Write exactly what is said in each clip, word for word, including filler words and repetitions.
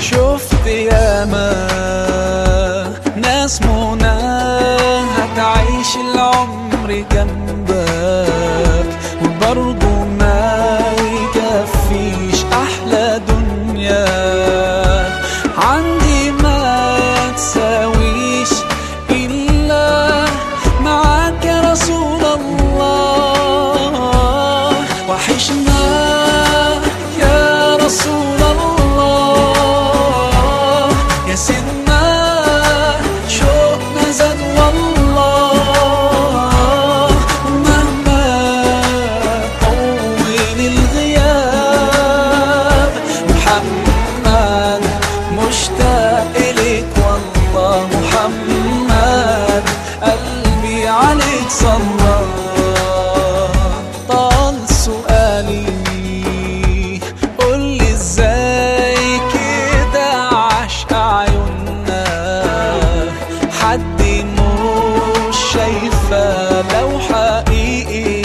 شفت ياما ناس منى هتعيش العمر جنبك وبرضه ما يكفيش أحلى دنيا عندي ما تساويش إلا معاك يا رسول الله. وحشنا يا رسول الله يا سيدنا شوقنا زاد والله مهما طول الغياب محمد مشتاق إليك والله محمد قلبي عليك صلى. طال سؤالي قولي ازاي كده عشق عيوننا حد مش شايفة لو حقيقي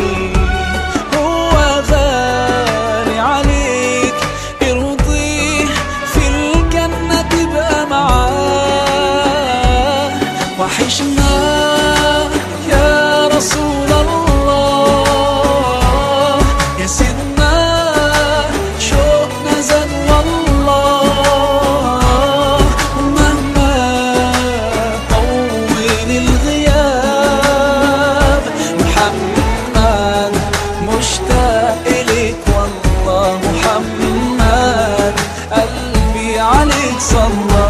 هو غالي عليك ارضيه في الجنة تبقى معاه. وحشنا يا رسول الله يا سيدنا شوقنا زاد والله مهما طول الغياب محمد مشتاق إليك والله محمد قلبي عليك صلى.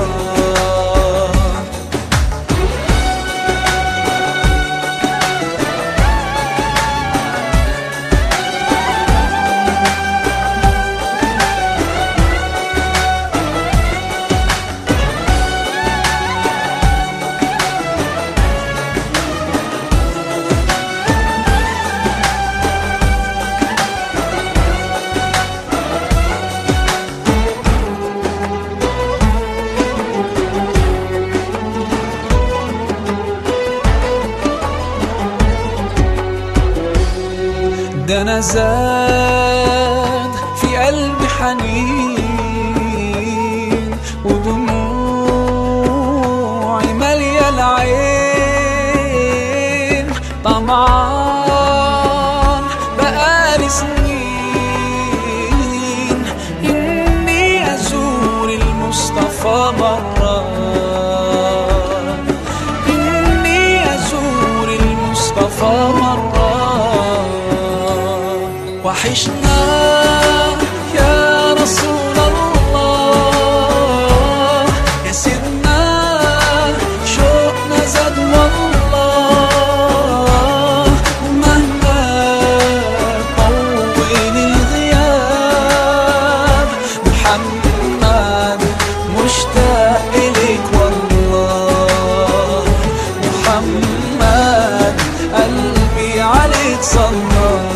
ده أنا زاد في قلبي حنين ودموعي مالية العين طمعان بقالي سنين إني أزور المصطفى مرة إني أزور المصطفى مرة. وحشنا يا رسول الله يا سيدنا شوقنا زاد والله مهما طول الغياب محمد مشتاق إليك والله محمد قلبي عليك صلى.